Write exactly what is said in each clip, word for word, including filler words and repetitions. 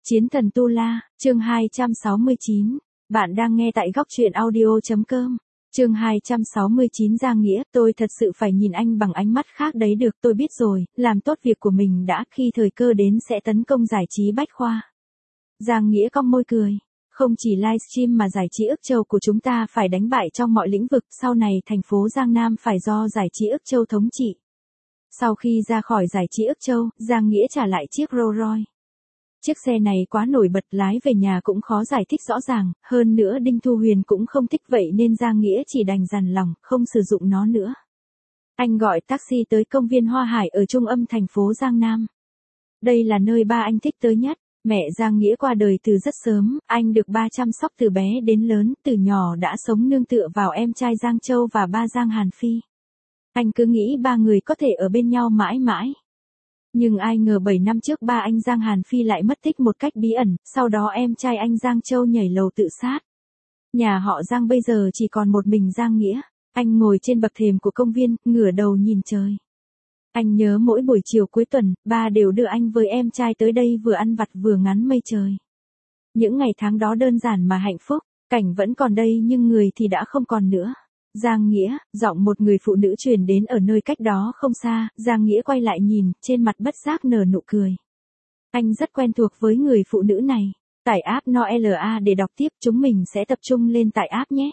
Chiến thần Tu La, chương hai trăm sáu mươi chín. Bạn đang nghe tại góc truyện audio.com. Chương hai trăm sáu mươi chín Giang Nghĩa, tôi thật sự phải nhìn anh bằng ánh mắt khác đấy được, tôi biết rồi, làm tốt việc của mình đã, khi thời cơ đến sẽ tấn công giải trí bách khoa. Giang Nghĩa cong môi cười. Không chỉ livestream mà giải trí Ức Châu của chúng ta phải đánh bại trong mọi lĩnh vực, sau này thành phố Giang Nam phải do giải trí Ức Châu thống trị. Sau khi ra khỏi giải trí Ức Châu, Giang Nghĩa trả lại chiếc Rolls Royce. Chiếc xe này quá nổi bật, lái về nhà cũng khó giải thích rõ ràng, hơn nữa Đinh Thu Huyền cũng không thích, vậy nên Giang Nghĩa chỉ đành dằn lòng, không sử dụng nó nữa. Anh gọi taxi tới công viên Hoa Hải ở trung âm thành phố Giang Nam. Đây là nơi ba anh thích tới nhất. Mẹ Giang Nghĩa qua đời từ rất sớm, anh được ba chăm sóc từ bé đến lớn, từ nhỏ đã sống nương tựa vào em trai Giang Châu và ba Giang Hàn Phi. Anh cứ nghĩ ba người có thể ở bên nhau mãi mãi. Nhưng ai ngờ bảy năm trước ba anh Giang Hàn Phi lại mất tích một cách bí ẩn, sau đó em trai anh Giang Châu nhảy lầu tự sát. Nhà họ Giang bây giờ chỉ còn một mình Giang Nghĩa. Anh ngồi trên bậc thềm của công viên, ngửa đầu nhìn trời. Anh nhớ mỗi buổi chiều cuối tuần, ba đều đưa anh với em trai tới đây vừa ăn vặt vừa ngắm mây trời. Những ngày tháng đó đơn giản mà hạnh phúc, cảnh vẫn còn đây nhưng người thì đã không còn nữa. Giang Nghĩa, giọng một người phụ nữ truyền đến ở nơi cách đó không xa, Giang Nghĩa quay lại nhìn, trên mặt bất giác nở nụ cười. Anh rất quen thuộc với người phụ nữ này. Tải app Noela để đọc tiếp, chúng mình sẽ tập trung lên tải app nhé.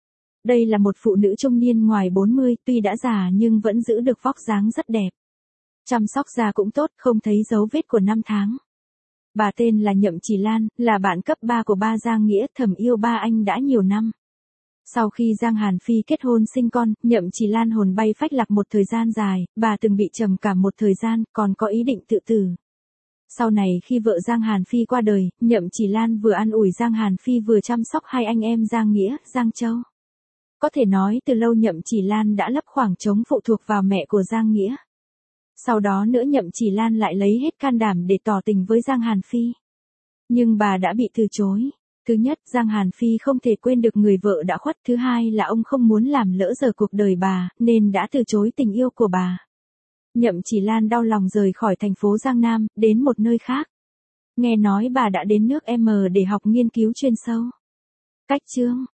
Đây là một phụ nữ trung niên ngoài bốn mươi, tuy đã già nhưng vẫn giữ được vóc dáng rất đẹp. Chăm sóc da cũng tốt, không thấy dấu vết của năm tháng. Bà tên là Nhậm Chỉ Lan, là bạn cấp ba của ba Giang Nghĩa, thầm yêu ba anh đã nhiều năm. Sau khi Giang Hàn Phi kết hôn sinh con, Nhậm Chỉ Lan hồn bay phách lạc một thời gian dài, bà từng bị trầm cảm một thời gian, còn có ý định tự tử. Sau này khi vợ Giang Hàn Phi qua đời, Nhậm Chỉ Lan vừa an ủi Giang Hàn Phi vừa chăm sóc hai anh em Giang Nghĩa, Giang Châu. Có thể nói từ lâu Nhậm Chỉ Lan đã lấp khoảng trống phụ thuộc vào mẹ của Giang Nghĩa. Sau đó nữa Nhậm Chỉ Lan lại lấy hết can đảm để tỏ tình với Giang Hàn Phi. Nhưng bà đã bị từ chối. Thứ nhất, Giang Hàn Phi không thể quên được người vợ đã khuất. Thứ hai là ông không muốn làm lỡ dở cuộc đời bà, nên đã từ chối tình yêu của bà. Nhậm Chỉ Lan đau lòng rời khỏi thành phố Giang Nam, đến một nơi khác. Nghe nói bà đã đến nước M để học nghiên cứu chuyên sâu. Cách chương.